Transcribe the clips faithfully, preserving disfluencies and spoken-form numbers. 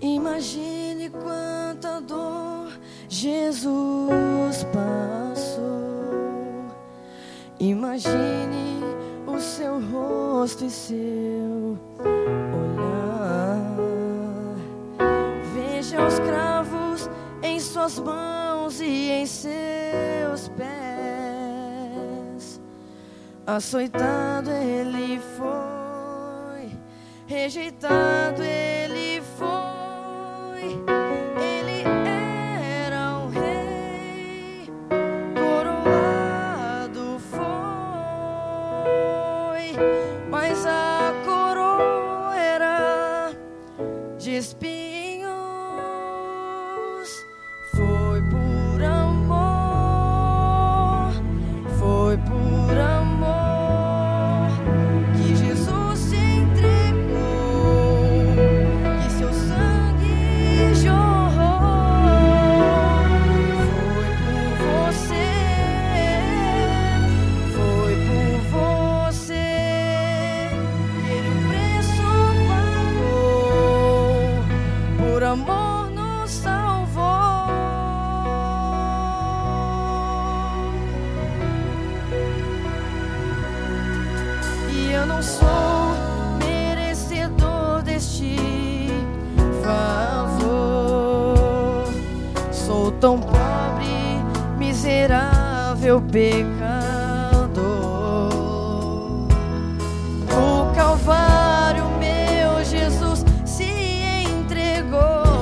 Imagine quanta dor Jesus passou. Imagine o seu rosto e seu olhar. Veja os cravos em suas mãos e em seus pés. Açoitado ele foi, rejeitado ele foi. Ele era um rei, coroado foi, mas a coroa era de espinhos. Foi por amor, foi por amor que Jesus se entregou, que seu sangue jorrou. Foi por você, foi por você que ele o preço pagou, por amor nos salvou. E eu não sou merecedor deste favor. Sou tão pobre, miserável, pecador. No Calvário, meu Jesus se entregou.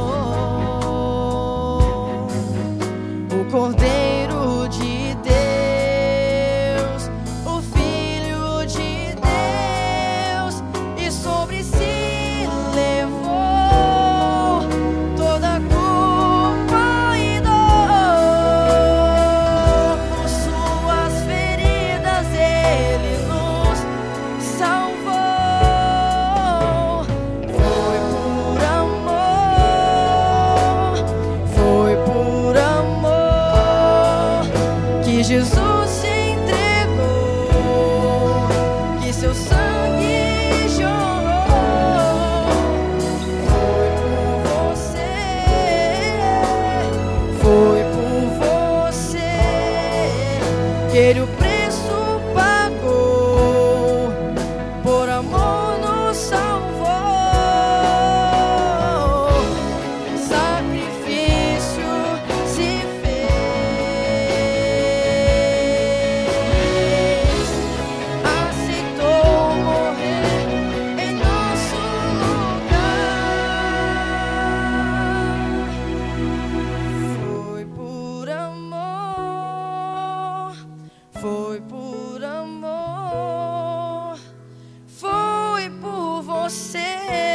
O Cordeiro de Deus, o Filho de Deus, e sobre si levou toda a culpa e dor. Por suas feridas ele nos salvou. Foi por amor, foi por amor que Jesus se entregou, que seu sangue jorrou. Foi por você, foi por você que ele o preço pagou, por amor nos salvou. Sacrifício se fez, aceitou morrer em nosso lugar. Foi por amor, foi por amor, foi por você.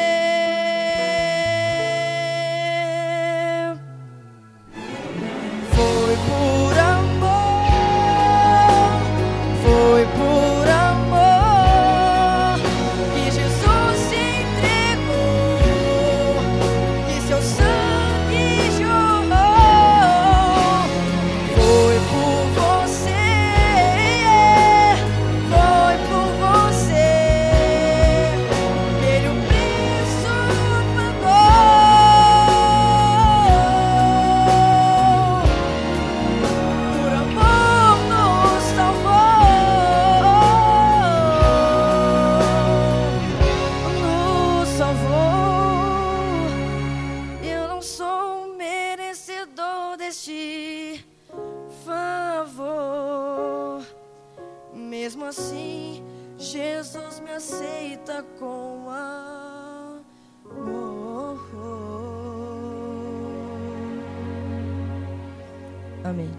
Foi por amor, foi por amor que Jesus se entregou, que seu sangue jorrou. Foi por você, foi por você que ele o preço pagou, por amor nos salvou, nos salvou. Eu não sou merecedor deste favor. Mesmo assim, Jesus me aceita com amor. Amém.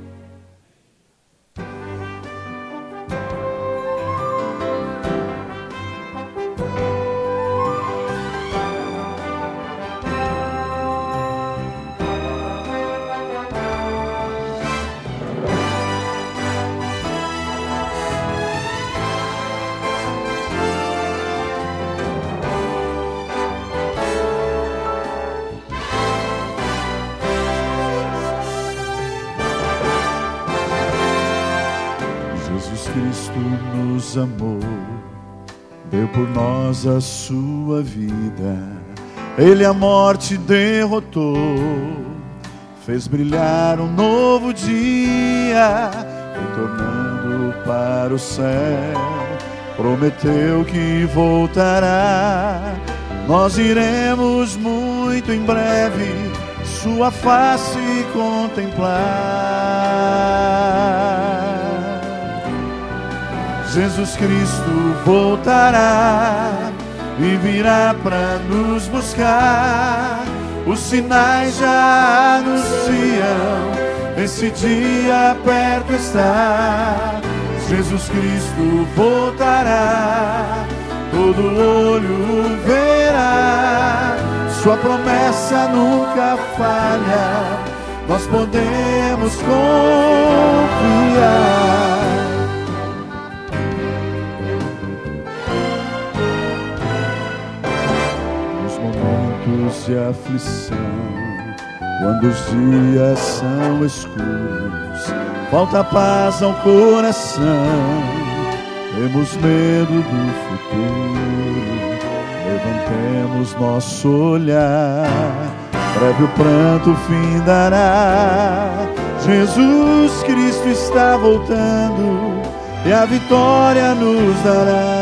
Cristo nos amou, deu por nós a sua vida Ele a morte derrotou, fez brilhar um novo dia, retornando para o céu, prometeu que voltará. Nós iremos muito em breve sua face contemplar. Jesus Cristo voltará e virá para nos buscar. Os sinais já anunciam, esse dia perto está. Jesus Cristo voltará, todo olho verá. Sua promessa nunca falha, nós podemos confiar. De aflição, quando os dias são escuros, falta paz ao coração, temos medo do futuro, levantemos nosso olhar, breve o pranto findará. Jesus Cristo está voltando e a vitória nos dará.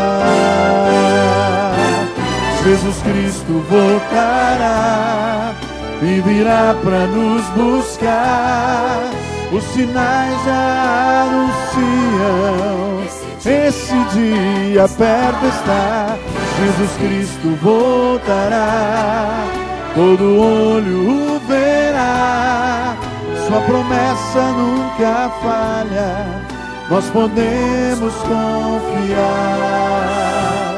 Jesus Cristo voltará e virá para nos buscar. Os sinais já anunciam, esse dia perto está. Jesus Cristo voltará, todo olho o verá. Sua promessa nunca falha, nós podemos confiar.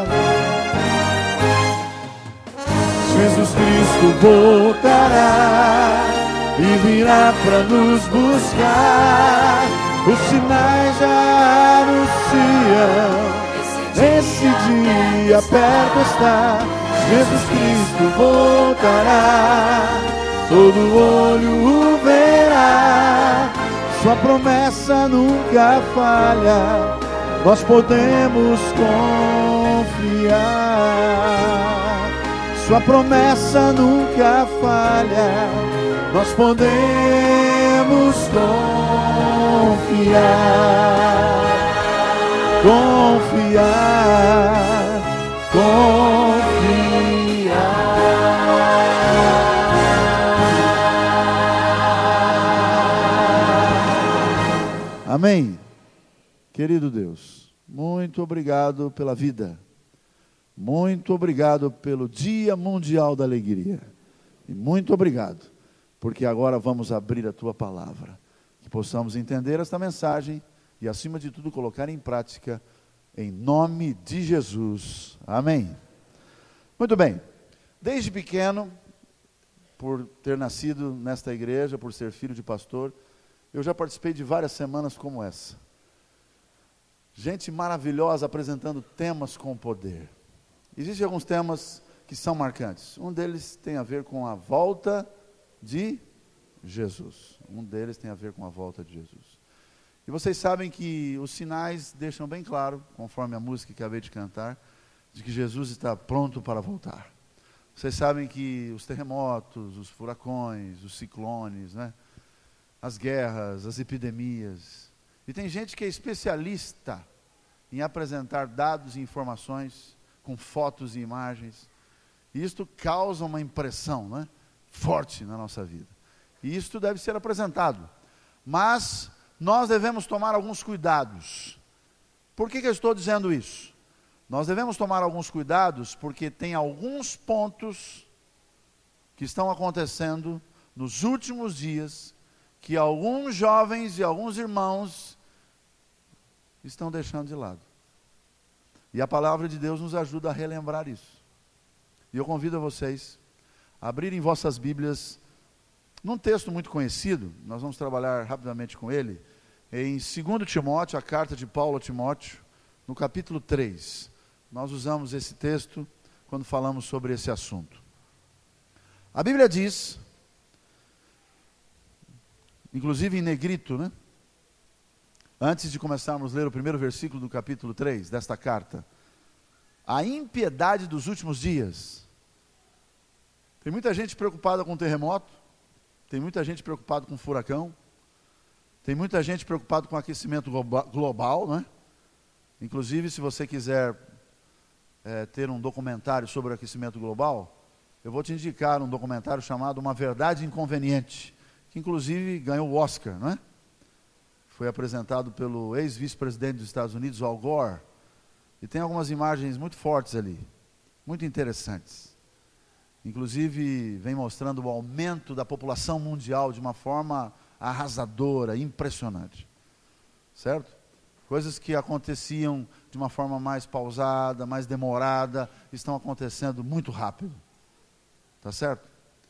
Jesus Cristo voltará e virá para nos buscar. Os sinais já anunciam, esse dia perto está. Jesus Cristo voltará, todo olho o verá. Sua promessa nunca falha, nós podemos confiar. Sua promessa nunca falha, nós podemos confiar, confiar, confiar. Amém. Querido Deus, muito obrigado pela vida. Muito obrigado pelo Dia Mundial da Alegria. E muito obrigado, porque agora vamos abrir a Tua Palavra. Que possamos entender esta mensagem e, acima de tudo, colocar em prática, em nome de Jesus. Amém. Muito bem. Desde pequeno, por ter nascido nesta igreja, por ser filho de pastor, eu já participei de várias semanas como essa. Gente maravilhosa apresentando temas com poder. Existem alguns temas que são marcantes. Um deles tem a ver com a volta de Jesus. Um deles tem a ver com a volta de Jesus. E vocês sabem que os sinais deixam bem claro, conforme a música que acabei de cantar, de que Jesus está pronto para voltar. Vocês sabem que os terremotos, os furacões, os ciclones, né? As guerras, as epidemias. E tem gente que é especialista em apresentar dados e informações com fotos e imagens, e isto causa uma impressão, né, forte na nossa vida, e isto deve ser apresentado, mas nós devemos tomar alguns cuidados. Por que que eu estou dizendo isso? Nós devemos tomar alguns cuidados, porque tem alguns pontos que estão acontecendo nos últimos dias, que alguns jovens e alguns irmãos estão deixando de lado. E a palavra de Deus nos ajuda a relembrar isso. E eu convido a vocês a abrirem vossas Bíblias num texto muito conhecido, nós vamos trabalhar rapidamente com ele, em segundo Timóteo, a carta de Paulo a Timóteo, no capítulo três. Nós usamos esse texto quando falamos sobre esse assunto. A Bíblia diz, inclusive em negrito, né? Antes de começarmos a ler o primeiro versículo do capítulo três desta carta: a impiedade dos últimos dias Tem muita gente preocupada com terremoto, tem muita gente preocupada com furacão, tem muita gente preocupada com aquecimento global, né? Inclusive, se você quiser é, ter um documentário sobre o aquecimento global, eu vou te indicar um documentário chamado Uma Verdade Inconveniente, que inclusive ganhou o Oscar, não é? Foi apresentado pelo ex-vice-presidente dos Estados Unidos, Al Gore, e tem algumas imagens muito fortes ali, muito interessantes. Inclusive, vem mostrando o aumento da população mundial de uma forma arrasadora, impressionante. Certo? Coisas que aconteciam de uma forma mais pausada, mais demorada, estão acontecendo muito rápido. Tá certo?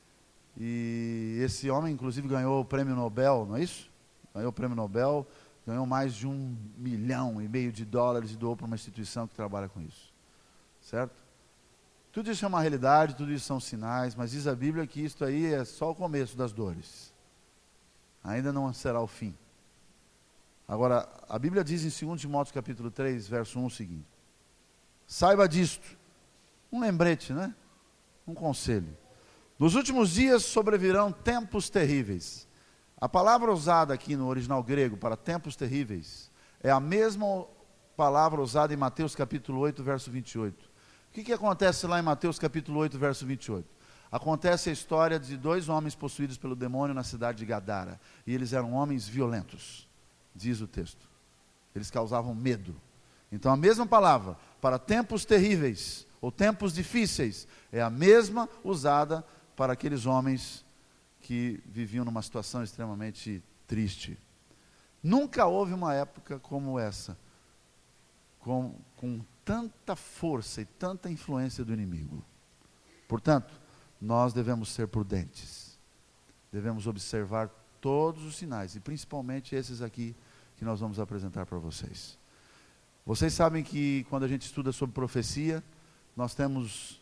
E esse homem, inclusive, ganhou o prêmio Nobel, não é isso? Ganhou o prêmio Nobel, ganhou mais de um milhão e meio de dólares e doou para uma instituição que trabalha com isso. Certo? Tudo isso é uma realidade, tudo isso são sinais, mas diz a Bíblia que isto aí é só o começo das dores. Ainda não será o fim. Agora, a Bíblia diz em dois Timóteo capítulo três, verso um o seguinte: saiba disto, um lembrete, né? Um conselho. Nos últimos dias sobrevirão tempos terríveis. A palavra usada aqui no original grego para tempos terríveis é a mesma palavra usada em Mateus capítulo oito, verso vinte e oito. O que, que acontece lá em Mateus capítulo oito, verso vinte e oito? Acontece a história de dois homens possuídos pelo demônio na cidade de Gadara. E eles eram homens violentos, diz o texto. Eles causavam medo. Então a mesma palavra para tempos terríveis ou tempos difíceis é a mesma usada para aqueles homens que viviam numa situação extremamente triste. Nunca houve uma época como essa, com, com tanta força e tanta influência do inimigo. Portanto, nós devemos ser prudentes. Devemos observar todos os sinais, e principalmente esses aqui que nós vamos apresentar para vocês. Vocês sabem que quando a gente estuda sobre profecia, nós temos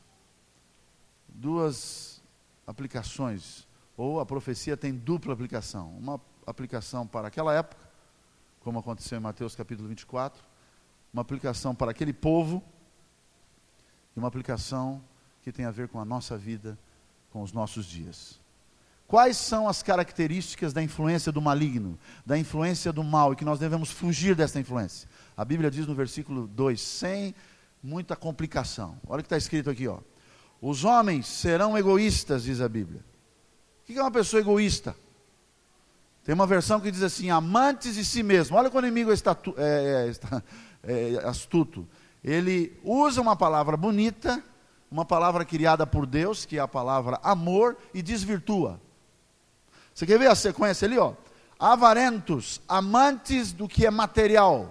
duas aplicações, ou a profecia tem dupla aplicação. Uma aplicação para aquela época, como aconteceu em Mateus capítulo vinte e quatro, uma aplicação para aquele povo, e uma aplicação que tem a ver com a nossa vida, com os nossos dias. Quais são as características da influência do maligno, da influência do mal, e que nós devemos fugir dessa influência? A Bíblia diz no versículo dois, sem muita complicação. Olha o que está escrito aqui, ó. Os homens serão egoístas, diz a Bíblia. O que é uma pessoa egoísta? Tem uma versão que diz assim, amantes de si mesmo. Olha quando o inimigo é, estatu, é, é, é astuto. Ele usa uma palavra bonita, uma palavra criada por Deus, que é a palavra amor, e desvirtua. Você quer ver a sequência ali, ó? Avarentos, amantes do que é material.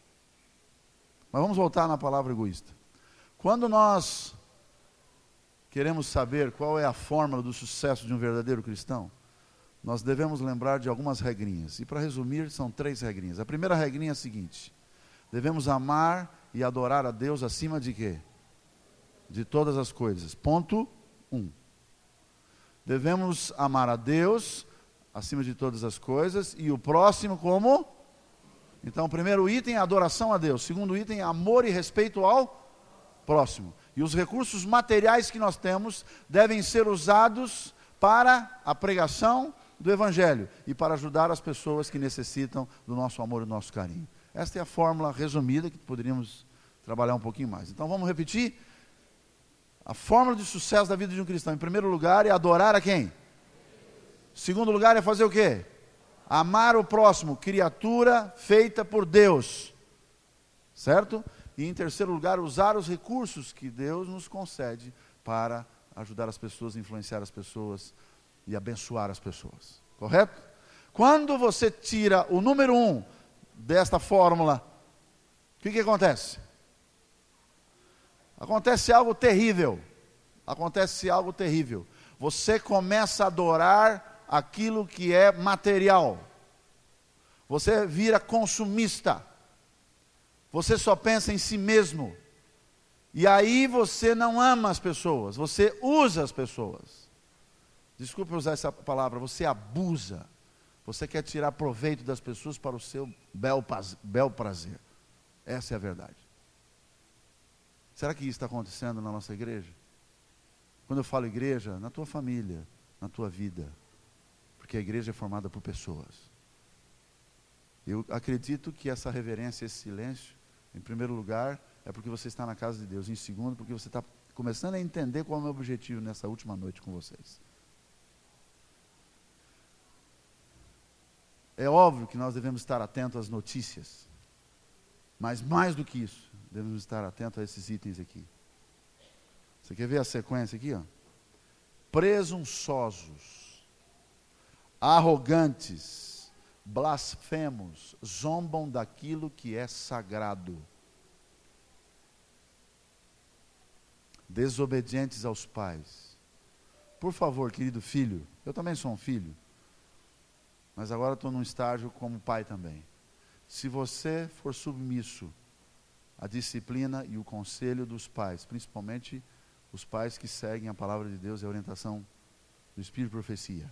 Mas vamos voltar na palavra egoísta. Quando nós queremos saber qual é a fórmula do sucesso de um verdadeiro cristão, nós devemos lembrar de algumas regrinhas. E para resumir, são três regrinhas. A primeira regrinha é a seguinte: devemos amar e adorar a Deus acima de quê? De todas as coisas. Ponto um. Devemos amar a Deus acima de todas as coisas, e o próximo como? Então, o primeiro item é adoração a Deus. O segundo item é amor e respeito ao próximo. E os recursos materiais que nós temos devem ser usados para a pregação do Evangelho e para ajudar as pessoas que necessitam do nosso amor e do nosso carinho. Esta é a fórmula resumida que poderíamos trabalhar um pouquinho mais. Então vamos repetir? A fórmula de sucesso da vida de um cristão, em primeiro lugar, é adorar a quem? Segundo lugar, é fazer o quê? Amar o próximo, criatura feita por Deus. Certo? E em terceiro lugar, usar os recursos que Deus nos concede para ajudar as pessoas, influenciar as pessoas e abençoar as pessoas. Correto? Quando você tira o número um desta fórmula, o que, que acontece? Acontece algo terrível. Acontece algo terrível. Você começa a adorar aquilo que é material. Você vira consumista. Você só pensa em si mesmo. E aí você não ama as pessoas, você usa as pessoas. Desculpe usar essa palavra, você abusa. Você quer tirar proveito das pessoas para o seu bel, bel prazer. Essa é a verdade. Será que isso está acontecendo na nossa igreja? Quando eu falo igreja, na tua família, na tua vida. Porque a igreja é formada por pessoas. Eu acredito que essa reverência, esse silêncio, em primeiro lugar, é porque você está na casa de Deus. Em segundo, porque você está começando a entender qual é o meu objetivo nessa última noite com vocês. É óbvio que nós devemos estar atentos às notícias. Mas mais do que isso, devemos estar atentos a esses itens aqui. Você quer ver a sequência aqui? Ó? Presunçosos, arrogantes, blasfemos, zombam daquilo que é sagrado. Desobedientes aos pais. Por favor, querido filho, eu também sou um filho, mas agora estou num estágio como pai também. Se você for submisso à disciplina e o conselho dos pais, principalmente os pais que seguem a palavra de Deus e a orientação do Espírito de Profecia.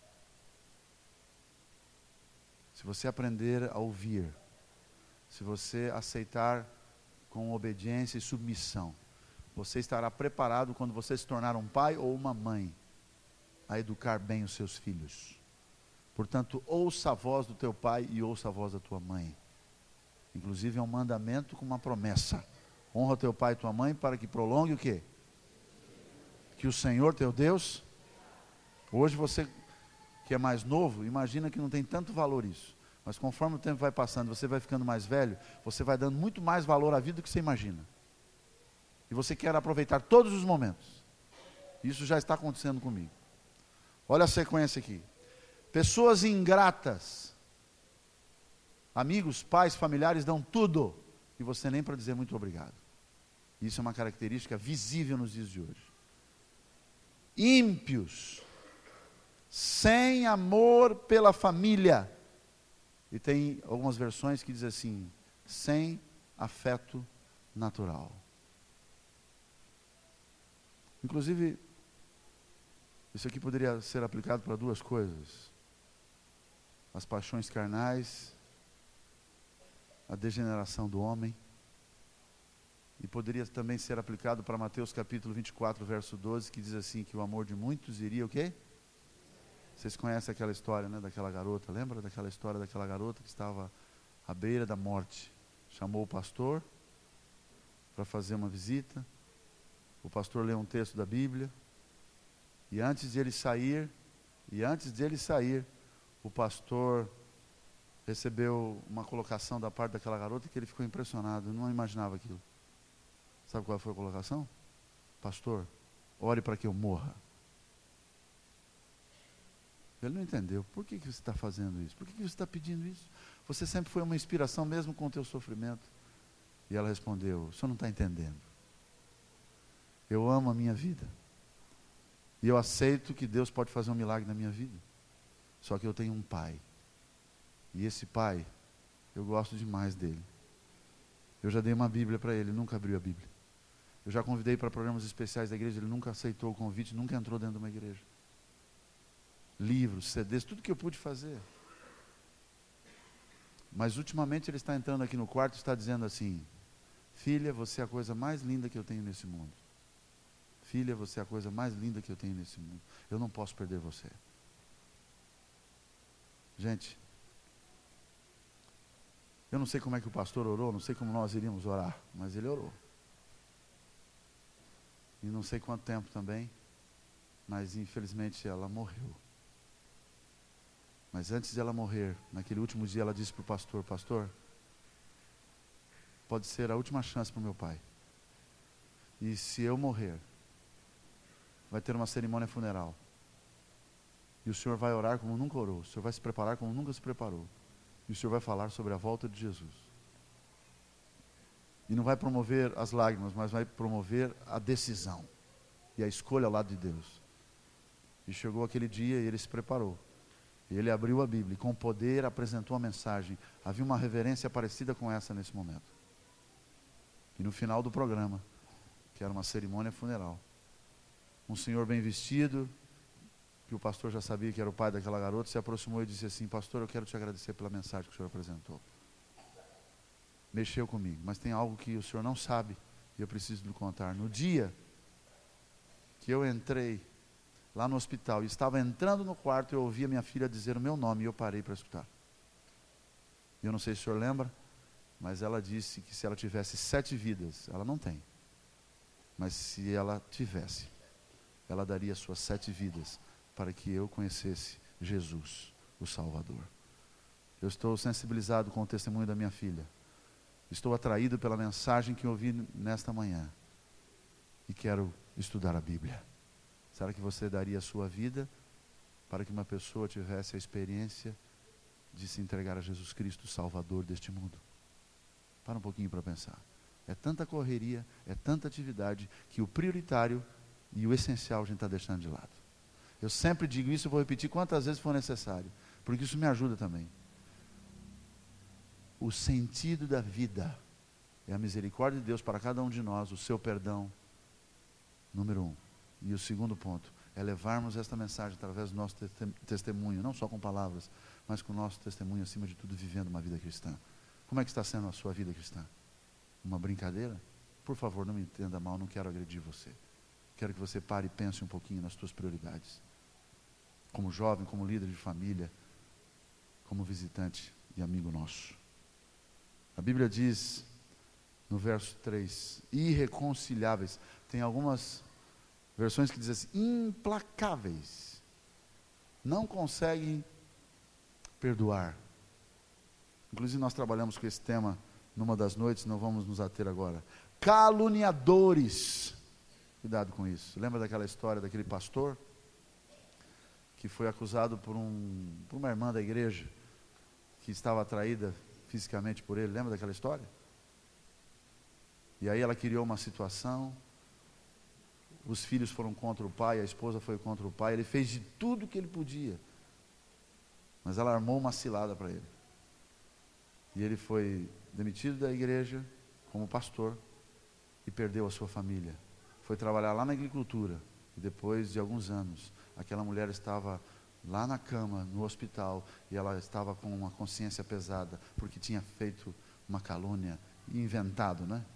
Se você aprender a ouvir, se você aceitar com obediência e submissão, você estará preparado quando você se tornar um pai ou uma mãe a educar bem os seus filhos. Portanto, ouça a voz do teu pai e ouça a voz da tua mãe. Inclusive é um mandamento com uma promessa. Honra teu pai e tua mãe para que prolongue o quê? Que o Senhor teu Deus, hoje você que é mais novo, imagina que não tem tanto valor isso. Mas conforme o tempo vai passando, você vai ficando mais velho, você vai dando muito mais valor à vida do que você imagina. E você quer aproveitar todos os momentos. Isso já está acontecendo comigo. Olha a sequência aqui. Pessoas ingratas. Amigos, pais, familiares dão tudo. E você nem para dizer muito obrigado. Isso é uma característica visível nos dias de hoje. Ímpios. Sem amor pela família. E tem algumas versões que dizem assim, sem afeto natural. Inclusive, isso aqui poderia ser aplicado para duas coisas. As paixões carnais, a degeneração do homem. E poderia também ser aplicado para Mateus capítulo vinte e quatro, verso doze, que diz assim, que o amor de muitos iria o quê? Vocês conhecem aquela história, né, daquela garota, lembra daquela história daquela garota que estava à beira da morte? Chamou o pastor para fazer uma visita. O pastor leu um texto da Bíblia. E antes de ele sair, e antes de ele sair, o pastor recebeu uma colocação da parte daquela garota que ele ficou impressionado, não imaginava aquilo. Sabe qual foi a colocação? Pastor, ore para que eu morra. Ele não entendeu. Por que, que você está fazendo isso? Por que, que você está pedindo isso? Você sempre foi uma inspiração mesmo com o teu sofrimento. E ela respondeu, o senhor não está entendendo. Eu amo a minha vida. E eu aceito que Deus pode fazer um milagre na minha vida. Só que eu tenho um pai. E esse pai, eu gosto demais dele. Eu já dei uma Bíblia para ele, nunca abriu a Bíblia. Eu já convidei para programas especiais da igreja, ele nunca aceitou o convite, nunca entrou dentro de uma igreja. Livros, C Ds, tudo que eu pude fazer. Mas ultimamente ele está entrando aqui no quarto e está dizendo assim, filha, você é a coisa mais linda que eu tenho nesse mundo. Filha, você é a coisa mais linda que eu tenho nesse mundo. Eu não posso perder você. Gente, eu não sei como é que o pastor orou, não sei como nós iríamos orar, mas ele orou. E não sei quanto tempo também, mas infelizmente ela morreu. Mas antes de ela morrer, naquele último dia ela disse para o pastor, pastor, pode ser a última chance para o meu pai. E se eu morrer, vai ter uma cerimônia funeral. E o senhor vai orar como nunca orou. O senhor vai se preparar como nunca se preparou. E o senhor vai falar sobre a volta de Jesus. E não vai promover as lágrimas, mas vai promover a decisão. E a escolha ao lado de Deus. E chegou aquele dia e ele se preparou. E ele abriu a Bíblia e com poder apresentou a mensagem. Havia uma reverência parecida com essa nesse momento. E no final do programa, que era uma cerimônia funeral, um senhor bem vestido, que o pastor já sabia que era o pai daquela garota, se aproximou e disse assim, pastor, eu quero te agradecer pela mensagem que o senhor apresentou. Mexeu comigo, mas tem algo que o senhor não sabe e eu preciso lhe contar. No dia que eu entrei lá no hospital e estava entrando no quarto e eu ouvi a minha filha dizer o meu nome e eu parei para escutar. Eu não sei se o senhor lembra, mas ela disse que se ela tivesse sete vidas, ela não tem, mas se ela tivesse, ela daria suas sete vidas para que eu conhecesse Jesus, o Salvador. Eu estou sensibilizado com o testemunho da minha filha. Estou atraído pela mensagem que ouvi nesta manhã. E quero estudar a Bíblia. Será que você daria a sua vida para que uma pessoa tivesse a experiência de se entregar a Jesus Cristo, o Salvador deste mundo? Para um pouquinho para pensar. É tanta correria, é tanta atividade, que o prioritário e o essencial a gente está deixando de lado. Eu sempre digo isso e vou repetir quantas vezes for necessário, porque isso me ajuda também. O sentido da vida é a misericórdia de Deus para cada um de nós, o seu perdão, número um. E o segundo ponto é levarmos esta mensagem através do nosso testemunho, não só com palavras, mas com o nosso testemunho, acima de tudo, vivendo uma vida cristã. Como é que está sendo a sua vida cristã? Uma brincadeira? Por favor, não me entenda mal, não quero agredir você. Quero que você pare e pense um pouquinho nas suas prioridades. Como jovem, como líder de família, como visitante e amigo nosso. A Bíblia diz, no verso três, irreconciliáveis. Tem algumas versões que dizem assim, implacáveis. Não conseguem perdoar. Inclusive nós trabalhamos com esse tema numa das noites, não vamos nos ater agora. Caluniadores. Cuidado com isso. Lembra daquela história daquele pastor que foi acusado por, um, por uma irmã da igreja que estava atraída fisicamente por ele? Lembra daquela história? E aí ela criou uma situação, os filhos foram contra o pai, a esposa foi contra o pai, ele fez de tudo que ele podia, mas ela armou uma cilada para ele. E ele foi demitido da igreja como pastor e perdeu a sua família. Foi trabalhar lá na agricultura e depois de alguns anos, aquela mulher estava lá na cama, no hospital, e ela estava com uma consciência pesada, porque tinha feito uma calúnia, inventado, né?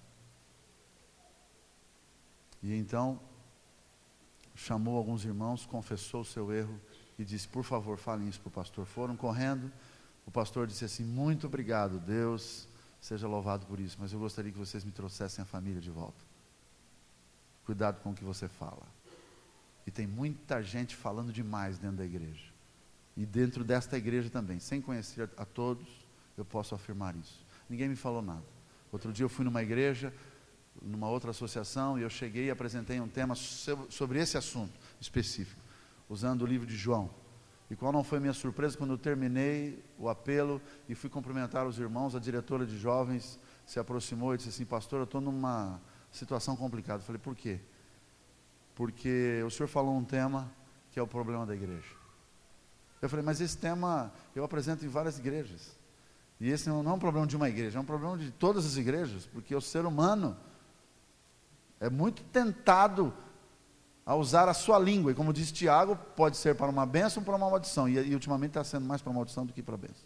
E então, chamou alguns irmãos, confessou o seu erro, e disse, por favor, falem isso para o pastor. Foram correndo, o pastor disse assim, muito obrigado, Deus seja louvado por isso, mas eu gostaria que vocês me trouxessem a família de volta. Cuidado com o que você fala. E tem muita gente falando demais dentro da igreja. E dentro desta igreja também. Sem conhecer a todos, eu posso afirmar isso. Ninguém me falou nada. Outro dia eu fui numa igreja, numa outra associação, e eu cheguei e apresentei um tema sobre esse assunto específico, usando o livro de João. E qual não foi minha surpresa quando eu terminei o apelo e fui cumprimentar os irmãos, a diretora de jovens se aproximou e disse assim, pastor, eu estou numa situação complicada. Eu falei, por quê? Porque o senhor falou um tema que é o problema da igreja. Eu falei, mas esse tema eu apresento em várias igrejas. E esse não é um problema de uma igreja, é um problema de todas as igrejas, porque o ser humano é muito tentado a usar a sua língua. E como diz Tiago, pode ser para uma bênção ou para uma maldição. E, e ultimamente está sendo mais para maldição do que para bênção.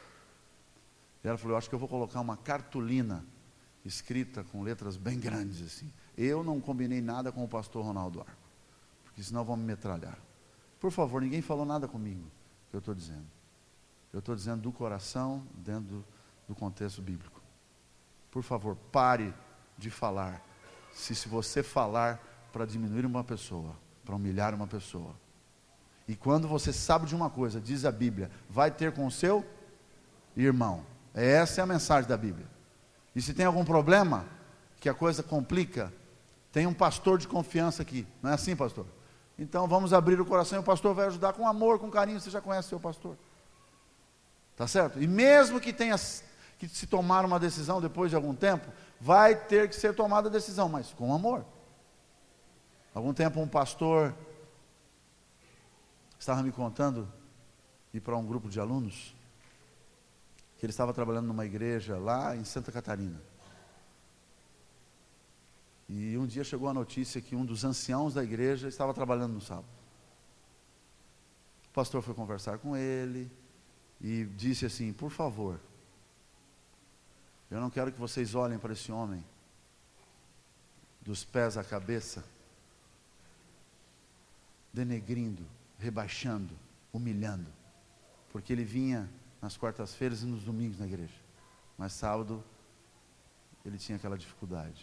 E ela falou, eu acho que eu vou colocar uma cartolina escrita com letras bem grandes assim. Eu não combinei nada com o pastor Ronaldo Arco, porque senão vão me metralhar. Por favor, ninguém falou nada comigo, que eu estou dizendo. Eu estou dizendo do coração, dentro do, do contexto bíblico. Por favor, pare de falar. Se, se você falar para diminuir uma pessoa, para humilhar uma pessoa. E quando você sabe de uma coisa, diz a Bíblia, vai ter com o seu irmão. Essa é a mensagem da Bíblia. E se tem algum problema, que a coisa complica, tem um pastor de confiança aqui. Não é assim, pastor? Então vamos abrir o coração e o pastor vai ajudar com amor, com carinho. Você já conhece o seu pastor. Tá certo? E mesmo que tenha que se tomar uma decisão depois de algum tempo, vai ter que ser tomada a decisão, mas com amor. Algum tempo um pastor estava me contando, e para um grupo de alunos, que ele estava trabalhando numa igreja lá em Santa Catarina. E um dia chegou a notícia que um dos anciãos da igreja estava trabalhando no sábado. O pastor foi conversar com ele e disse assim, por favor, eu não quero que vocês olhem para esse homem dos pés à cabeça denegrindo, rebaixando, humilhando, porque ele vinha nas quartas-feiras e nos domingos na igreja, mas sábado ele tinha aquela dificuldade.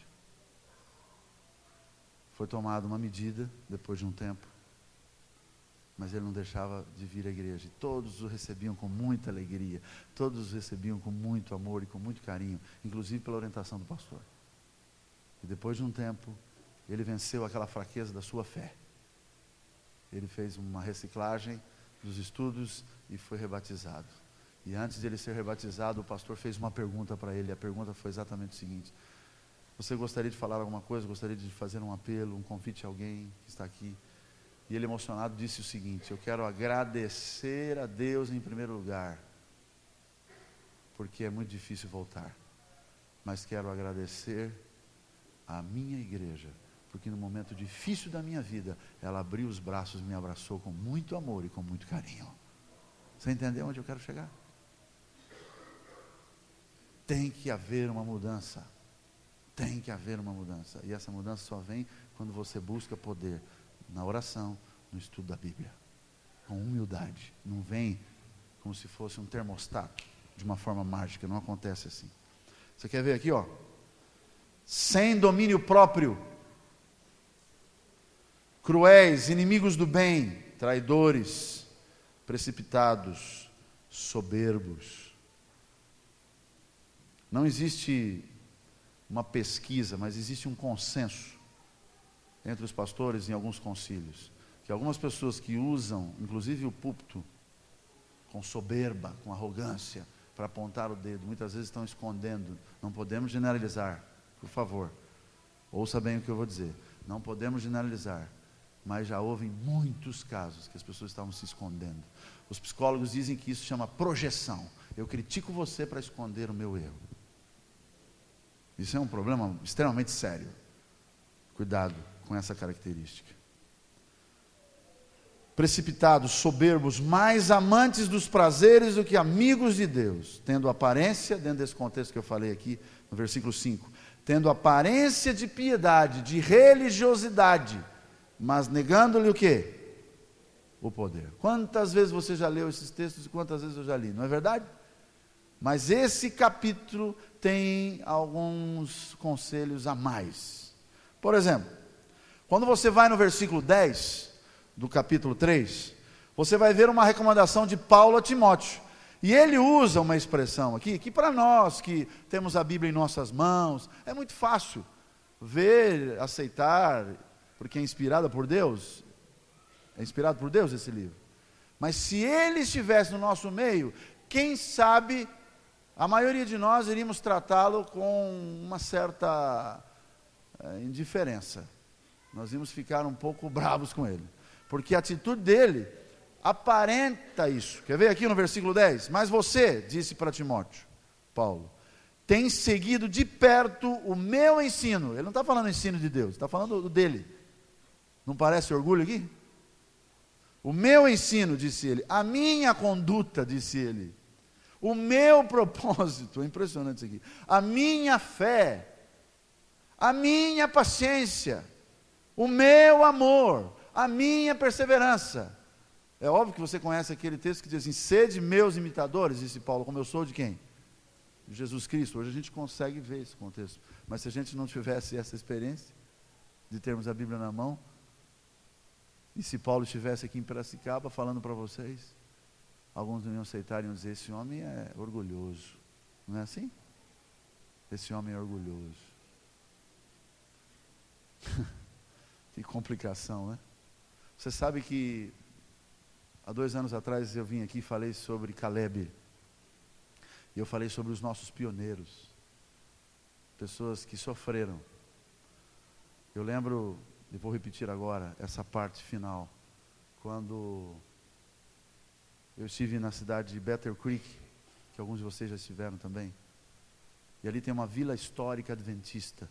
Foi tomada uma medida depois de um tempo, mas ele não deixava de vir à igreja, e todos o recebiam com muita alegria, todos o recebiam com muito amor e com muito carinho, inclusive pela orientação do pastor. E depois de um tempo, ele venceu aquela fraqueza da sua fé. Ele fez uma reciclagem dos estudos e foi rebatizado. E antes de ele ser rebatizado, o pastor fez uma pergunta para ele. A pergunta foi exatamente o seguinte: você gostaria de falar alguma coisa? Gostaria de fazer um apelo, um convite a alguém que está aqui? E ele, emocionado, disse o seguinte: eu quero agradecer a Deus em primeiro lugar, porque é muito difícil voltar, mas quero agradecer à minha igreja, porque no momento difícil da minha vida, ela abriu os braços e me abraçou com muito amor e com muito carinho. Você entendeu onde eu quero chegar? Tem que haver uma mudança. Tem que haver uma mudança. E essa mudança só vem quando você busca poder na oração, no estudo da Bíblia, com humildade. Não vem como se fosse um termostato, de uma forma mágica. Não acontece assim. Você quer ver aqui, ó? Sem domínio próprio, cruéis, inimigos do bem, traidores, precipitados, soberbos. Não existe uma pesquisa, mas existe um consenso entre os pastores em alguns concílios, que algumas pessoas que usam, inclusive o púlpito, com soberba, com arrogância, para apontar o dedo, muitas vezes estão escondendo. Não podemos generalizar, por favor, ouça bem o que eu vou dizer. Não podemos generalizar, mas já houve muitos casos que as pessoas estavam se escondendo. Os psicólogos dizem que isso chama projeção. Eu critico você para esconder o meu erro. Isso é um problema extremamente sério. Cuidado com essa característica. Precipitados, soberbos, mais amantes dos prazeres do que amigos de Deus, tendo aparência, dentro desse contexto que eu falei aqui, no versículo cinco, tendo aparência de piedade, de religiosidade, mas negando-lhe o quê? O poder. Quantas vezes você já leu esses textos e quantas vezes eu já li, não é verdade? Mas esse capítulo tem alguns conselhos a mais. Por exemplo, quando você vai no versículo dez do capítulo três, você vai ver uma recomendação de Paulo a Timóteo. E ele usa uma expressão aqui, que para nós que temos a Bíblia em nossas mãos, é muito fácil ver, aceitar, porque é inspirada por Deus. É inspirado por Deus esse livro. Mas se ele estivesse no nosso meio, quem sabe a maioria de nós iríamos tratá-lo com uma certa é, indiferença. Nós íamos ficar um pouco bravos com ele, porque a atitude dele aparenta isso. Quer ver aqui no versículo dez? Mas você, disse para Timóteo, Paulo, tem seguido de perto o meu ensino. Ele não está falando ensino de Deus, está falando do dele. Não parece orgulho aqui? O meu ensino, disse ele, a minha conduta, disse ele, o meu propósito, é impressionante isso aqui, a minha fé, a minha paciência, o meu amor, a minha perseverança. É óbvio que você conhece aquele texto que diz assim, sede meus imitadores, disse Paulo, como eu sou de quem? De Jesus Cristo. Hoje a gente consegue ver esse contexto, mas se a gente não tivesse essa experiência, de termos a Bíblia na mão, e se Paulo estivesse aqui em Piracicaba falando para vocês, alguns não iam aceitar e iam dizer, esse homem é orgulhoso. Não é assim? Esse homem é orgulhoso. Que complicação, né? Você sabe que há dois anos atrás eu vim aqui e falei sobre Caleb. E eu falei sobre os nossos pioneiros. Pessoas que sofreram. Eu lembro, e vou repetir agora, essa parte final. Quando eu estive na cidade de Battle Creek, que alguns de vocês já estiveram também. E ali tem uma vila histórica adventista.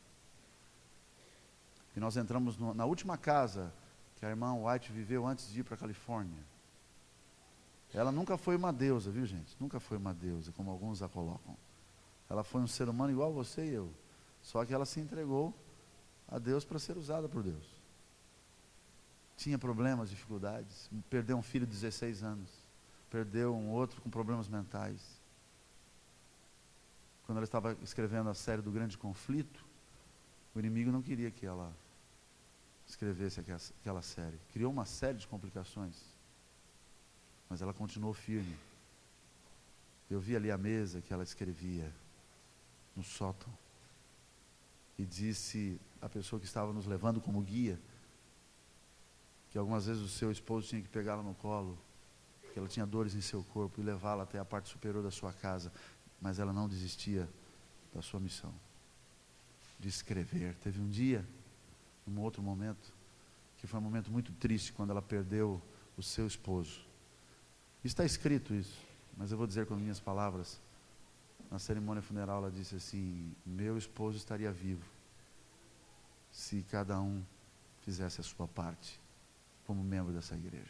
E nós entramos no, na última casa que a irmã White viveu antes de ir para a Califórnia. Ela nunca foi uma deusa, viu gente? Nunca foi uma deusa, como alguns a colocam. Ela foi um ser humano igual você e eu. Só que ela se entregou a Deus para ser usada por Deus. tinha problemas, dificuldades, perdeu um filho de dezesseis anos, perdeu um outro com problemas mentais. Quando ela estava escrevendo a série do Grande Conflito, o inimigo não queria que ela escrevesse aquela, aquela série. Criou uma série de complicações, mas ela continuou firme. Eu vi ali a mesa que ela escrevia, no sótão, e disse à pessoa que estava nos levando como guia, que algumas vezes o seu esposo tinha que pegá-la no colo, que ela tinha dores em seu corpo, e levá-la até a parte superior da sua casa, mas ela não desistia da sua missão, de escrever. Teve um dia, num outro momento, que foi um momento muito triste, quando ela perdeu o seu esposo. Está escrito isso, mas eu vou dizer com as minhas palavras. Na cerimônia funeral ela disse assim: meu esposo estaria vivo se cada um fizesse a sua parte como membro dessa igreja.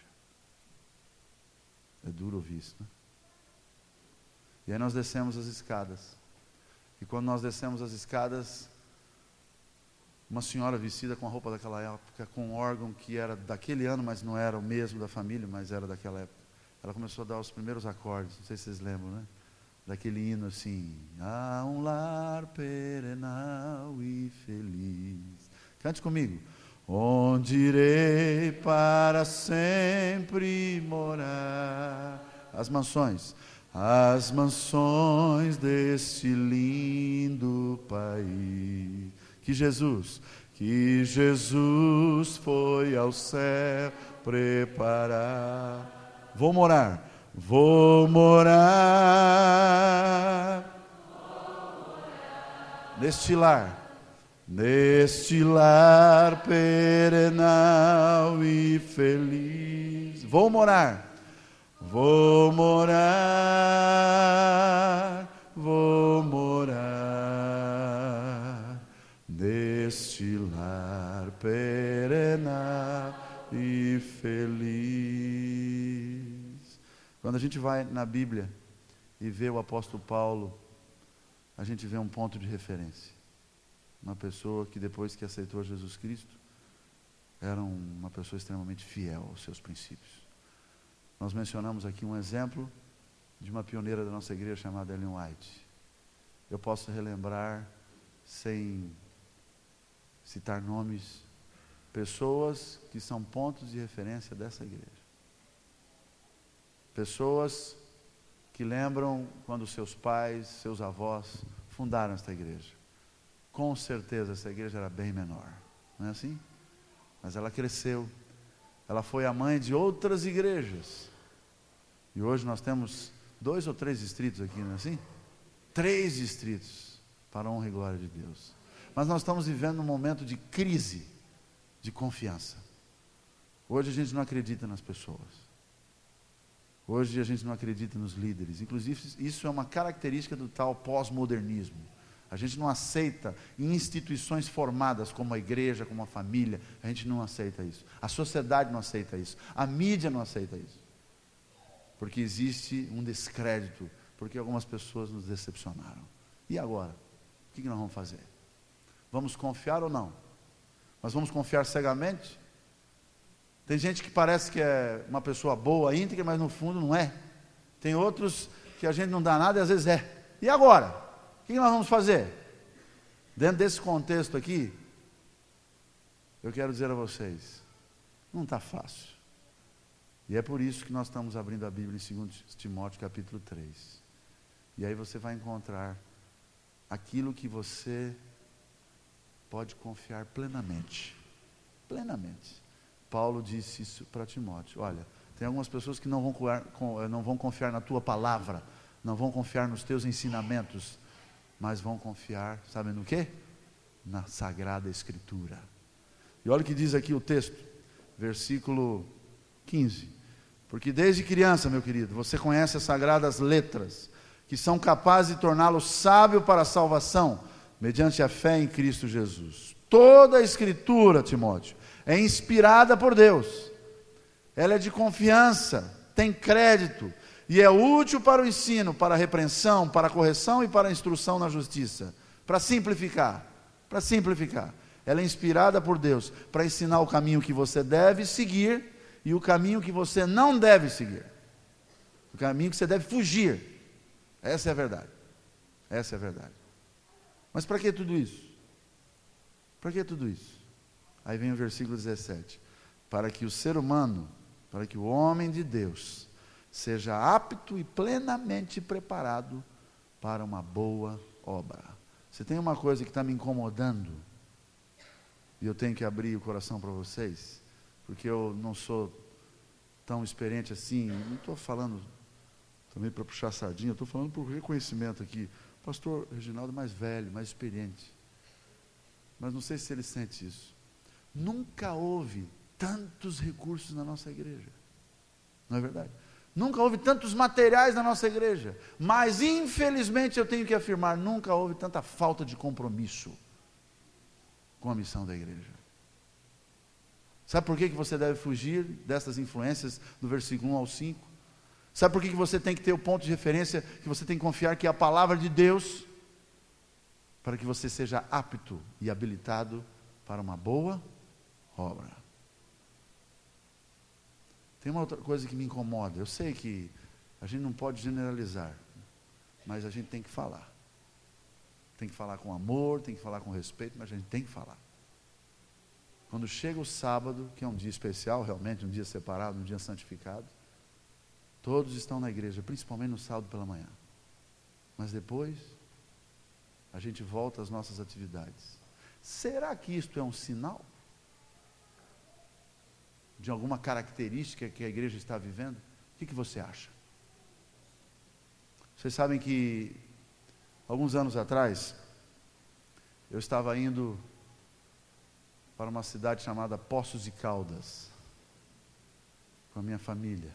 É duro ouvir isso, né? E aí nós descemos as escadas, e quando nós descemos as escadas, uma senhora vestida com a roupa daquela época, com um órgão que era daquele ano, mas não era o mesmo da família, mas era daquela época, ela começou a dar os primeiros acordes, não sei se vocês lembram, né? Daquele hino assim: há um lar perenal e feliz. Cante comigo. Onde irei para sempre morar. As mansões, as mansões deste lindo país. Que Jesus, que Jesus foi ao céu preparar. Vou morar, vou morar, vou morar neste lar. Neste lar perenal e feliz, vou morar, vou morar, vou morar, neste lar perenal e feliz. Quando a gente vai na Bíblia e vê o apóstolo Paulo, a gente vê um ponto de referência. Uma pessoa que depois que aceitou Jesus Cristo, era uma pessoa extremamente fiel aos seus princípios. Nós mencionamos aqui um exemplo de uma pioneira da nossa igreja chamada Ellen White. Eu posso relembrar, sem citar nomes, pessoas que são pontos de referência dessa igreja. Pessoas que lembram quando seus pais, seus avós fundaram esta igreja. Com certeza essa igreja era bem menor, não é assim? Mas ela cresceu, ela foi a mãe de outras igrejas, e hoje nós temos dois ou três distritos aqui, não é assim? Três distritos, para a honra e glória de Deus. Mas nós estamos vivendo um momento de crise, de confiança. Hoje a gente não acredita nas pessoas, hoje a gente não acredita nos líderes, inclusive isso é uma característica do tal pós-modernismo. A gente não aceita instituições formadas como a igreja, como a família, a gente não aceita isso. A sociedade não aceita isso. A mídia não aceita isso. Porque existe um descrédito, porque algumas pessoas nos decepcionaram. E agora? O que nós vamos fazer? Vamos confiar ou não? Nós vamos confiar cegamente? Tem gente que parece que é uma pessoa boa, íntegra, mas no fundo não é. Tem outros que a gente não dá nada e às vezes é. E agora? O que nós vamos fazer? Dentro desse contexto aqui, eu quero dizer a vocês, não está fácil. E é por isso que nós estamos abrindo a Bíblia em dois Timóteo capítulo três. E aí você vai encontrar aquilo que você pode confiar plenamente. Plenamente. Paulo disse isso para Timóteo. Olha, tem algumas pessoas que não vão, não vão confiar na tua palavra, não vão confiar nos teus ensinamentos, mas vão confiar, sabem no quê? Na Sagrada Escritura. E olha o que diz aqui o texto, versículo quinze. Porque desde criança, meu querido, você conhece as sagradas letras, que são capazes de torná-lo sábio para a salvação, mediante a fé em Cristo Jesus. Toda a Escritura, Timóteo, é inspirada por Deus. Ela é de confiança, tem crédito, e é útil para o ensino, para a repreensão, para a correção e para a instrução na justiça. Para simplificar, para simplificar. Ela é inspirada por Deus para ensinar o caminho que você deve seguir e o caminho que você não deve seguir. O caminho que você deve fugir. Essa é a verdade. Essa é a verdade. Mas para que tudo isso? Para que tudo isso? Aí vem o versículo dezessete. Para que o ser humano, para que o homem de Deus seja apto e plenamente preparado para uma boa obra. Se tem uma coisa que está me incomodando, e eu tenho que abrir o coração para vocês, porque eu não sou tão experiente assim, não estou falando também para puxar sardinha, eu estou falando por reconhecimento aqui. O pastor Reginaldo é mais velho, mais experiente, mas não sei se ele sente isso. Nunca houve tantos recursos na nossa igreja, não é verdade? Nunca houve tantos materiais na nossa igreja, mas infelizmente eu tenho que afirmar, nunca houve tanta falta de compromisso com a missão da igreja. Sabe por que que você deve fugir dessas influências do versículo um ao cinco? Sabe por que que você tem que ter o ponto de referência, que você tem que confiar que é a palavra de Deus, para que você seja apto e habilitado para uma boa obra. Tem uma outra coisa que me incomoda. Eu sei que a gente não pode generalizar, mas a gente tem que falar. Tem que falar com amor, tem que falar com respeito, mas a gente tem que falar. Quando chega o sábado, que é um dia especial, realmente, um dia separado, um dia santificado, todos estão na igreja, principalmente no sábado pela manhã. Mas depois, a gente volta às nossas atividades. Será que isto é um sinal de alguma característica que a igreja está vivendo? O que que você acha? Vocês sabem que alguns anos atrás eu estava indo para uma cidade chamada Poços de Caldas com a minha família,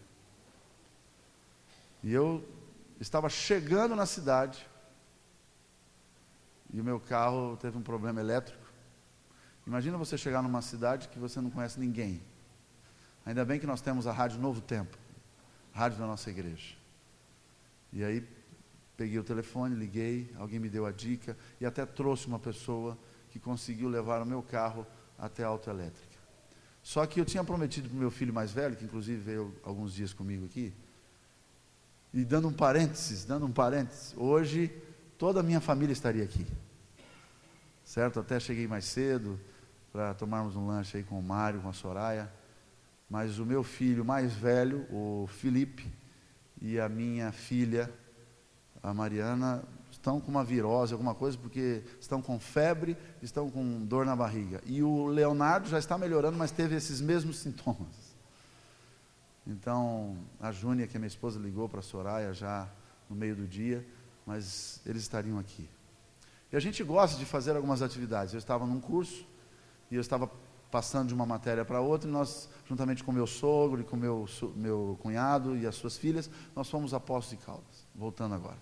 e eu estava chegando na cidade e o meu carro teve um problema elétrico. Imagina você chegar numa cidade que você não conhece ninguém. Ainda bem que nós temos a Rádio Novo Tempo, a rádio da nossa igreja. E aí, peguei o telefone, liguei, alguém me deu a dica, e até trouxe uma pessoa que conseguiu levar o meu carro até a autoelétrica. Só que eu tinha prometido para o meu filho mais velho, que inclusive veio alguns dias comigo aqui, e dando um parênteses, dando um parênteses, hoje toda a minha família estaria aqui. Certo? Até cheguei mais cedo, para tomarmos um lanche aí com o Mário, com a Soraya. Mas o meu filho mais velho, o Felipe, e a minha filha, a Mariana, estão com uma virose, alguma coisa, porque estão com febre, estão com dor na barriga. E o Leonardo já está melhorando, mas teve esses mesmos sintomas. Então, a Júnia, que é minha esposa, ligou para a Soraya já no meio do dia, mas eles estariam aqui. E a gente gosta de fazer algumas atividades. Eu estava num curso, e eu estava passando de uma matéria para outra, e nós, juntamente com meu sogro e com meu, meu cunhado e as suas filhas, nós fomos a Poços de Caldas, voltando agora.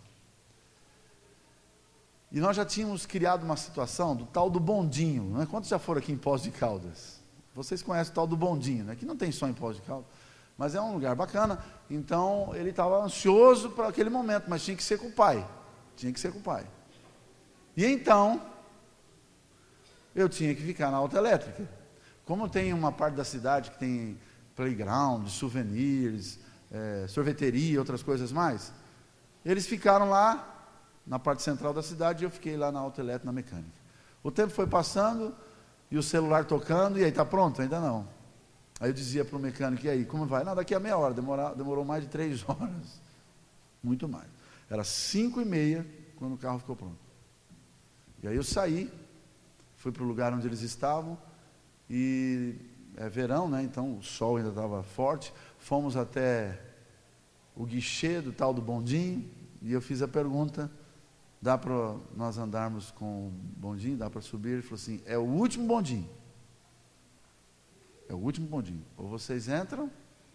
E nós já tínhamos criado uma situação do tal do bondinho, não é? Quantos já foram aqui em Poços de Caldas? Vocês conhecem o tal do bondinho, né? Aqui não tem só em Poços de Caldas, mas é um lugar bacana. Então, ele estava ansioso para aquele momento, mas tinha que ser com o pai, tinha que ser com o pai. E então, eu tinha que ficar na autoelétrica. Como tem uma parte da cidade que tem playground, souvenirs, é, sorveteria e outras coisas mais, eles ficaram lá na parte central da cidade e eu fiquei lá na autoelétrica, na mecânica. O tempo foi passando e o celular tocando, e aí, está pronto? Ainda não. Aí eu dizia para o mecânico, e aí, como vai? Não, daqui a meia hora, demorou, demorou mais de três horas, muito mais. Era cinco e meia quando o carro ficou pronto. E aí eu saí, fui para o lugar onde eles estavam, e é verão, né? Então o sol ainda estava forte. Fomos até o guichê do tal do bondinho, e eu fiz a pergunta: dá para nós andarmos com o bondinho? Dá para subir? Ele falou assim: é o último bondinho. É o último bondinho. Ou vocês entram,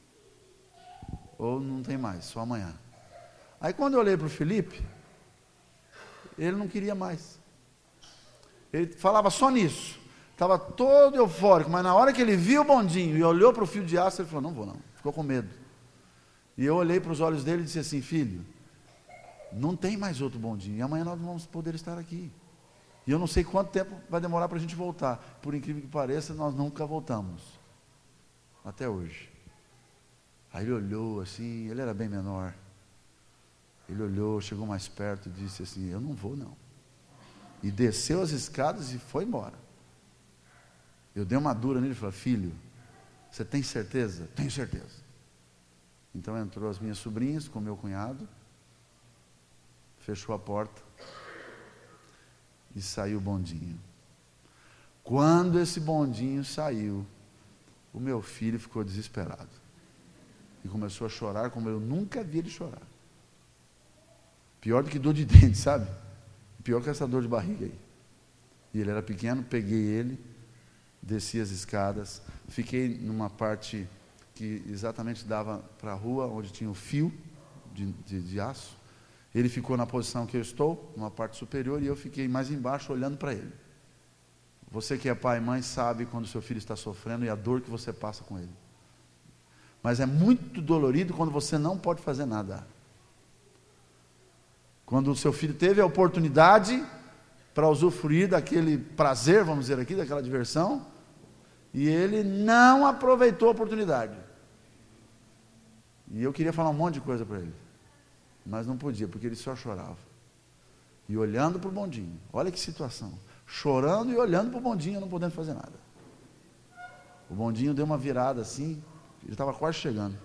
ou não tem mais, só amanhã. Aí quando eu olhei para o Felipe, ele não queria mais. Ele falava só nisso. Estava todo eufórico, mas na hora que ele viu o bondinho e olhou para o fio de aço, ele falou: não vou não, ficou com medo. E eu olhei para os olhos dele e disse assim: filho, não tem mais outro bondinho, e amanhã nós não vamos poder estar aqui. E eu não sei quanto tempo vai demorar para a gente voltar. Por incrível que pareça, nós nunca voltamos. Até hoje. Aí ele olhou assim, ele era bem menor. Ele olhou, chegou mais perto e disse assim, eu não vou não. E desceu as escadas e foi embora. Eu dei uma dura nele e falei, filho, você tem certeza? Tenho certeza. Então entrou as minhas sobrinhas com meu cunhado, fechou a porta e saiu o bondinho. Quando esse bondinho saiu, o meu filho ficou desesperado. E começou a chorar como eu nunca vi ele chorar. Pior do que dor de dente, sabe? Pior que essa dor de barriga aí. E ele era pequeno, peguei ele, desci as escadas, fiquei numa parte que exatamente dava para a rua, onde tinha o fio de, de, de aço. Ele ficou na posição que eu estou, numa parte superior, e eu fiquei mais embaixo olhando para ele. Você que é pai e mãe sabe quando seu filho está sofrendo e a dor que você passa com ele. Mas é muito dolorido quando você não pode fazer nada. Quando o seu filho teve a oportunidade para usufruir daquele prazer, vamos dizer aqui, daquela diversão, e ele não aproveitou a oportunidade. E eu queria falar um monte de coisa para ele, mas não podia, porque ele só chorava. E olhando para o bondinho, olha que situação, chorando e olhando para o bondinho, não podendo fazer nada. O bondinho deu uma virada assim, ele estava quase chegando.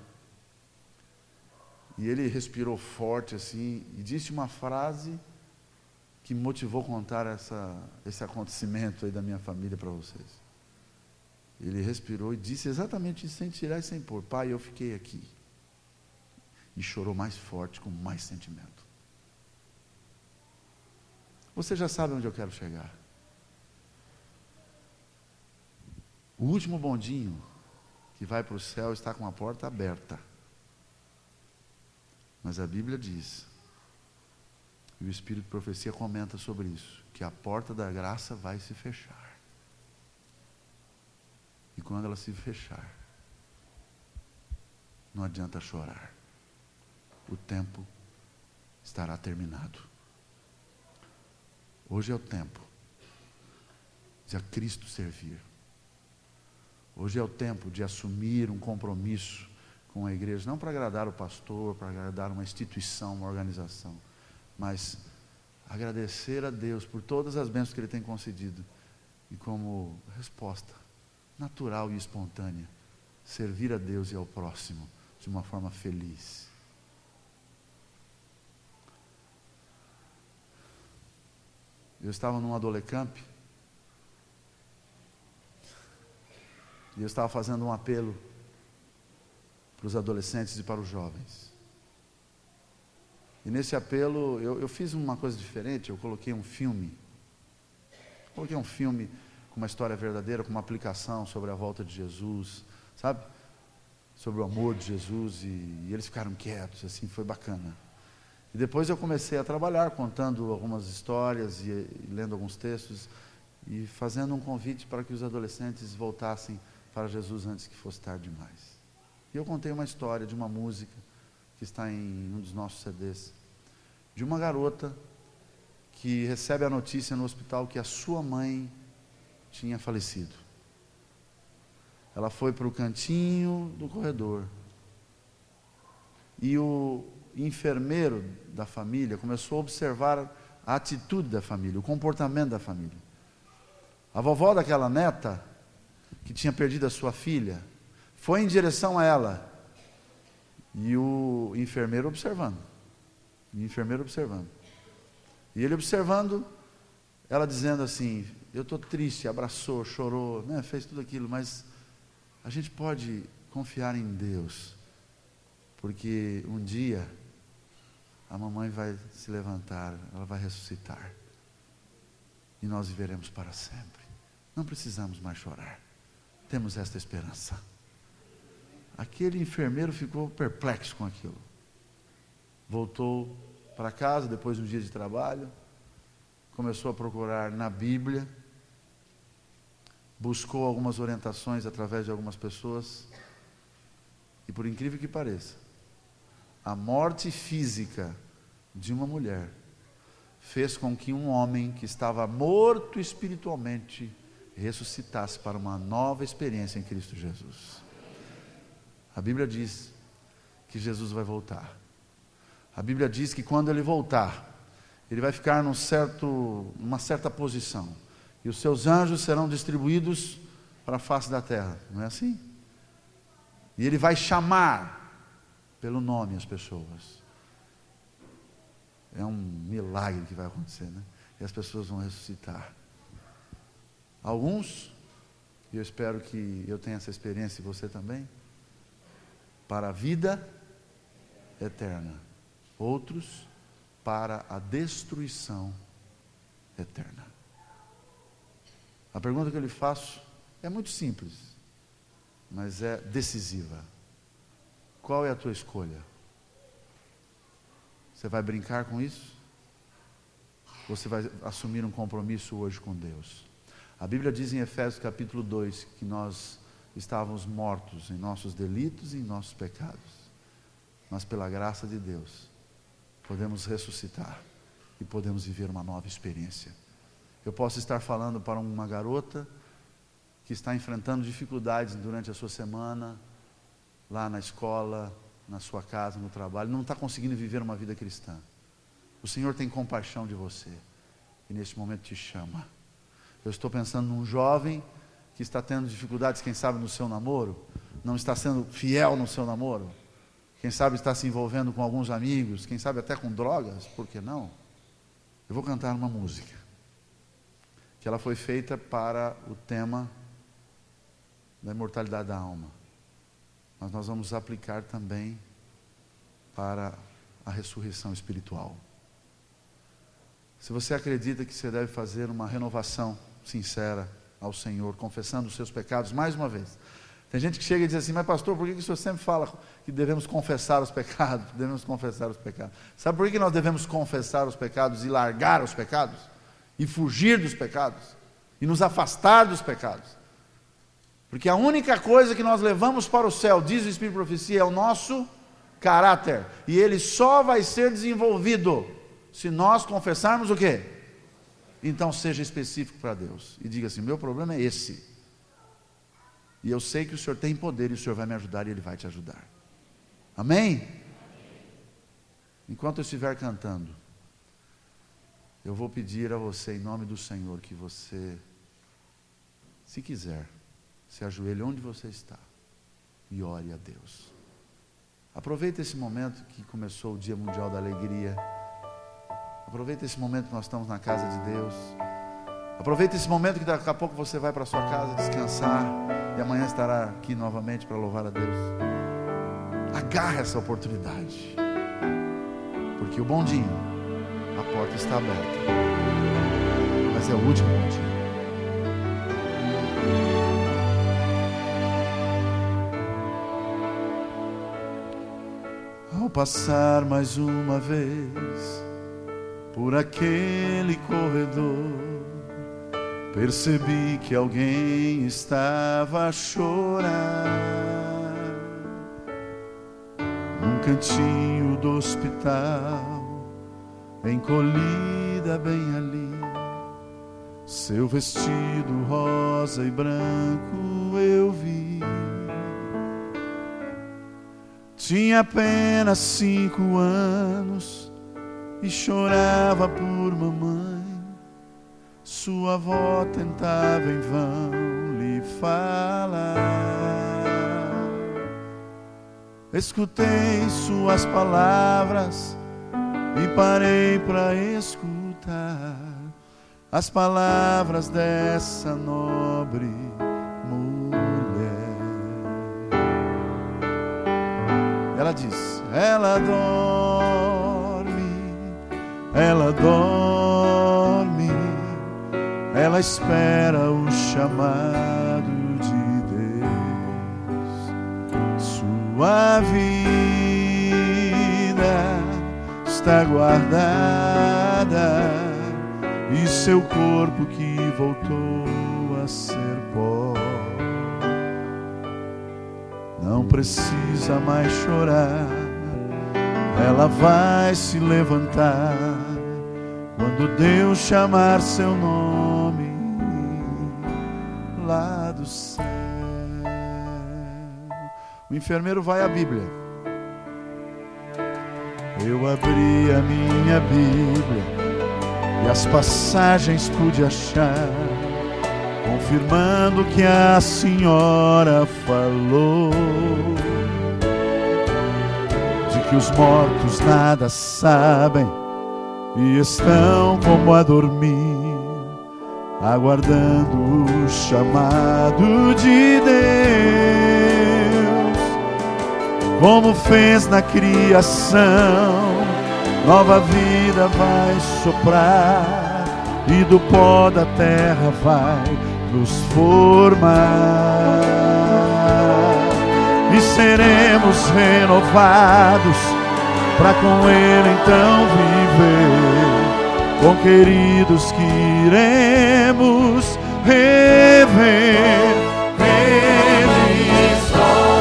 E ele respirou forte assim, e disse uma frase que me motivou a contar essa, esse acontecimento aí da minha família para vocês. Ele respirou e disse exatamente isso, sem tirar e sem pôr. Pai, eu fiquei aqui. E chorou mais forte, com mais sentimento. Você já sabe onde eu quero chegar. O último bondinho que vai para o céu está com a porta aberta. Mas a Bíblia diz, e o Espírito de Profecia comenta sobre isso, que a porta da graça vai se fechar. E quando ela se fechar, não adianta chorar. O tempo estará terminado. Hoje é o tempo de a Cristo servir. Hoje é o tempo de assumir um compromisso com a igreja, não para agradar o pastor, para agradar uma instituição, uma organização, mas agradecer a Deus por todas as bênçãos que Ele tem concedido, e como resposta natural e espontânea, servir a Deus e ao próximo de uma forma feliz. Eu estava num Adolecamp, e eu estava fazendo um apelo para os adolescentes e para os jovens. E nesse apelo, eu, eu fiz uma coisa diferente, eu coloquei um filme, coloquei um filme com uma história verdadeira, com uma aplicação sobre a volta de Jesus, sabe? Sobre o amor de Jesus, e, e eles ficaram quietos, assim, foi bacana. E depois eu comecei a trabalhar, contando algumas histórias, e, e lendo alguns textos, e fazendo um convite para que os adolescentes voltassem para Jesus antes que fosse tarde demais. E eu contei uma história de uma música que está em um dos nossos C Ds, de uma garota que recebe a notícia no hospital que a sua mãe tinha falecido. Ela foi para o cantinho do corredor e o enfermeiro da família começou a observar a atitude da família, o comportamento da família. A vovó daquela neta, que tinha perdido a sua filha, foi em direção a ela, e o enfermeiro observando, o enfermeiro observando, e ele observando, ela dizendo assim, eu estou triste, abraçou, chorou, né, fez tudo aquilo, mas a gente pode confiar em Deus, porque um dia a mamãe vai se levantar, ela vai ressuscitar, e nós viveremos para sempre, não precisamos mais chorar, temos esta esperança. Aquele enfermeiro ficou perplexo com aquilo. Voltou para casa depois de um dia de trabalho, começou a procurar na Bíblia, buscou algumas orientações através de algumas pessoas, e por incrível que pareça, a morte física de uma mulher fez com que um homem que estava morto espiritualmente ressuscitasse para uma nova experiência em Cristo Jesus. A Bíblia diz que Jesus vai voltar. A Bíblia diz que quando Ele voltar, Ele vai ficar num certo, numa certa posição, e os seus anjos serão distribuídos para a face da terra, não é assim? E Ele vai chamar pelo nome as pessoas. É um milagre que vai acontecer, né? E as pessoas vão ressuscitar. Alguns, e eu espero que eu tenha essa experiência e você também, para a vida eterna. Outros, para a destruição eterna. A pergunta que eu lhe faço é muito simples, mas é decisiva. Qual é a tua escolha? Você vai brincar com isso? Ou você vai assumir um compromisso hoje com Deus? A Bíblia diz em Efésios capítulo dois que nós estávamos mortos em nossos delitos e em nossos pecados, mas pela graça de Deus podemos ressuscitar e podemos viver uma nova experiência. Eu posso estar falando para uma garota que está enfrentando dificuldades durante a sua semana, lá na escola, na sua casa, no trabalho, não está conseguindo viver uma vida cristã. O Senhor tem compaixão de você e neste momento te chama. Eu estou pensando num jovem que está tendo dificuldades, quem sabe no seu namoro, não está sendo fiel no seu namoro, quem sabe está se envolvendo com alguns amigos, quem sabe até com drogas, por que não? Eu vou cantar uma música, que ela foi feita para o tema da imortalidade da alma, mas nós vamos aplicar também para a ressurreição espiritual. Se você acredita que você deve fazer uma renovação sincera ao Senhor, confessando os seus pecados mais uma vez. Tem gente que chega e diz assim, mas pastor, por que o senhor sempre fala que devemos confessar os pecados? Devemos confessar os pecados. Sabe por que nós devemos confessar os pecados e largar os pecados? E fugir dos pecados? E nos afastar dos pecados? Porque a única coisa que nós levamos para o céu, diz o Espírito de Profecia, é o nosso caráter. E ele só vai ser desenvolvido se nós confessarmos o quê? Então seja específico para Deus. E diga assim, meu problema é esse. E eu sei que o Senhor tem poder e o Senhor vai me ajudar e Ele vai te ajudar. Amém? Enquanto eu estiver cantando, eu vou pedir a você, em nome do Senhor, que você, se quiser, se ajoelhe onde você está e ore a Deus. Aproveita esse momento que começou o Dia Mundial da Alegria. Aproveita esse momento que nós estamos na casa de Deus. Aproveita esse momento que daqui a pouco você vai para a sua casa descansar e amanhã estará aqui novamente para louvar a Deus. Agarra essa oportunidade, porque o bondinho, a porta está aberta, mas é o último bondinho. Ao passar mais uma vez por aquele corredor, percebi que alguém estava a chorar num cantinho do hospital, encolhida bem ali. Seu vestido rosa e branco eu vi. Tinha apenas cinco anos e chorava por mamãe. Sua avó tentava em vão lhe falar. Escutei suas palavras e parei para escutar as palavras dessa nobre mulher. Ela diz, ela dorme, ela dorme, ela espera o chamado de Deus. Sua vida está guardada e seu corpo que voltou a ser pó. Não precisa mais chorar, ela vai se levantar quando Deus chamar seu nome lá do céu. O enfermeiro vai à Bíblia. Eu abri a minha Bíblia e as passagens pude achar, confirmando que a senhora falou, de que os mortos nada sabem e estão como a dormir, aguardando o chamado de Deus. Como fez na criação, nova vida vai soprar e do pó da terra vai nos formar, e seremos renovados para com Ele então viver, com queridos que iremos rever. Eles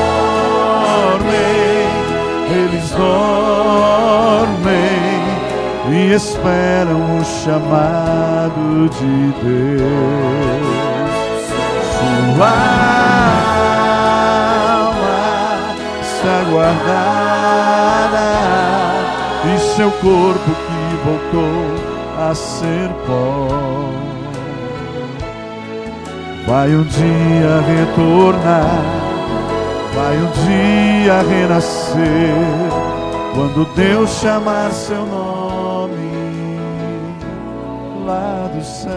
dormem, eles dormem e esperam o chamado de Deus. Sua alma está guardada e seu corpo que voltou a ser pó vai um dia retornar, vai um dia renascer, quando Deus chamar seu nome lá do céu.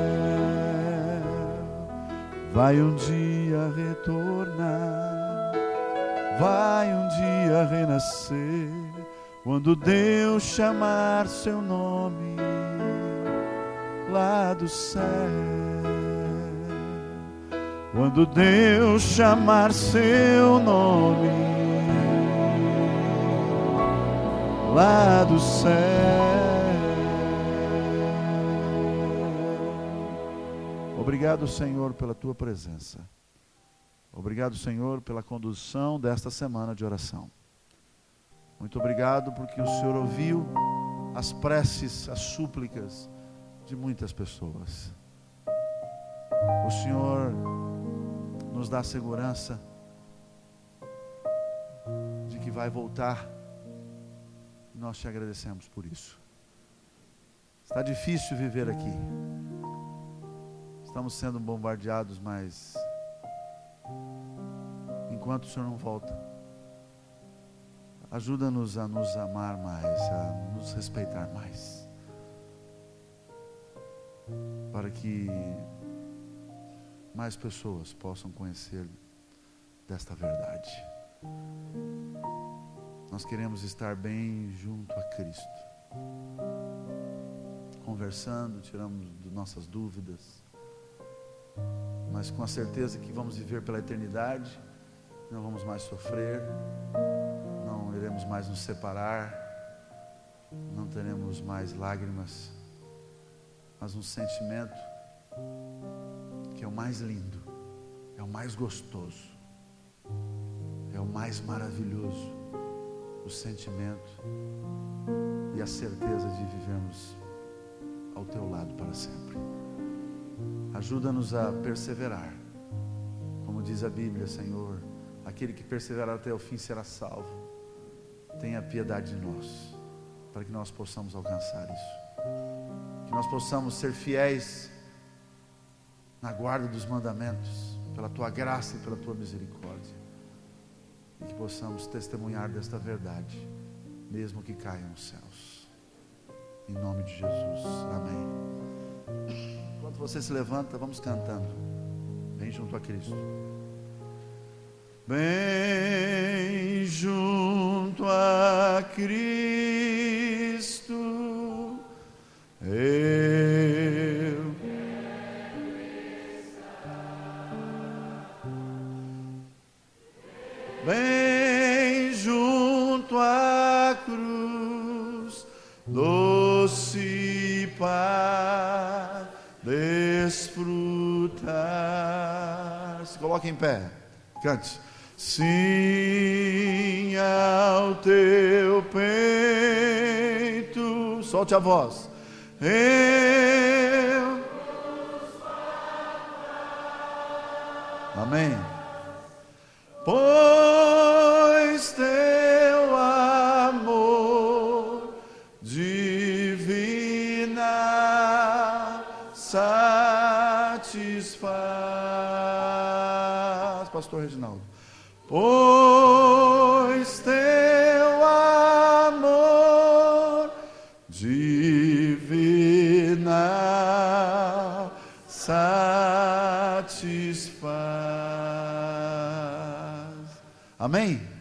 Vai um dia retornar, vai um dia renascer, quando Deus chamar seu nome lá do céu. Quando Deus chamar seu nome lá do céu. Obrigado, Senhor, pela tua presença. Obrigado, Senhor, pela condução desta semana de oração. Muito obrigado porque o Senhor ouviu as preces, as súplicas de muitas pessoas. O Senhor nos dá segurança de que vai voltar. Nós te agradecemos por isso. Está difícil viver aqui. Estamos sendo bombardeados, mas enquanto o Senhor não volta, ajuda-nos a nos amar mais, a nos respeitar mais, para que mais pessoas possam conhecer desta verdade. Nós queremos estar bem junto a Cristo, conversando, tiramos de nossas dúvidas, mas com a certeza que vamos viver pela eternidade, não vamos mais sofrer, não iremos mais nos separar, não teremos mais lágrimas, mas um sentimento que é o mais lindo, é o mais gostoso, é o mais maravilhoso, o sentimento e a certeza de vivermos ao teu lado para sempre. Ajuda-nos a perseverar, como diz a Bíblia, Senhor, aquele que perseverar até o fim será salvo. Tenha piedade de nós, para que nós possamos alcançar isso, que nós possamos ser fiéis na guarda dos mandamentos, pela tua graça e pela tua misericórdia, e que possamos testemunhar desta verdade, mesmo que caia nos céus, em nome de Jesus, amém. Enquanto você se levanta, vamos cantando, bem junto a Cristo. Bem junto a Cristo, eu bem junto à cruz, doce paz desfrutar. Se coloque em pé, cante. Sim, ao teu peito, solte a voz, Eu. Amém. Pois teu amor divina satisfaz. Pastor Reginaldo. Pois teu amor divina satisfaz. Amém?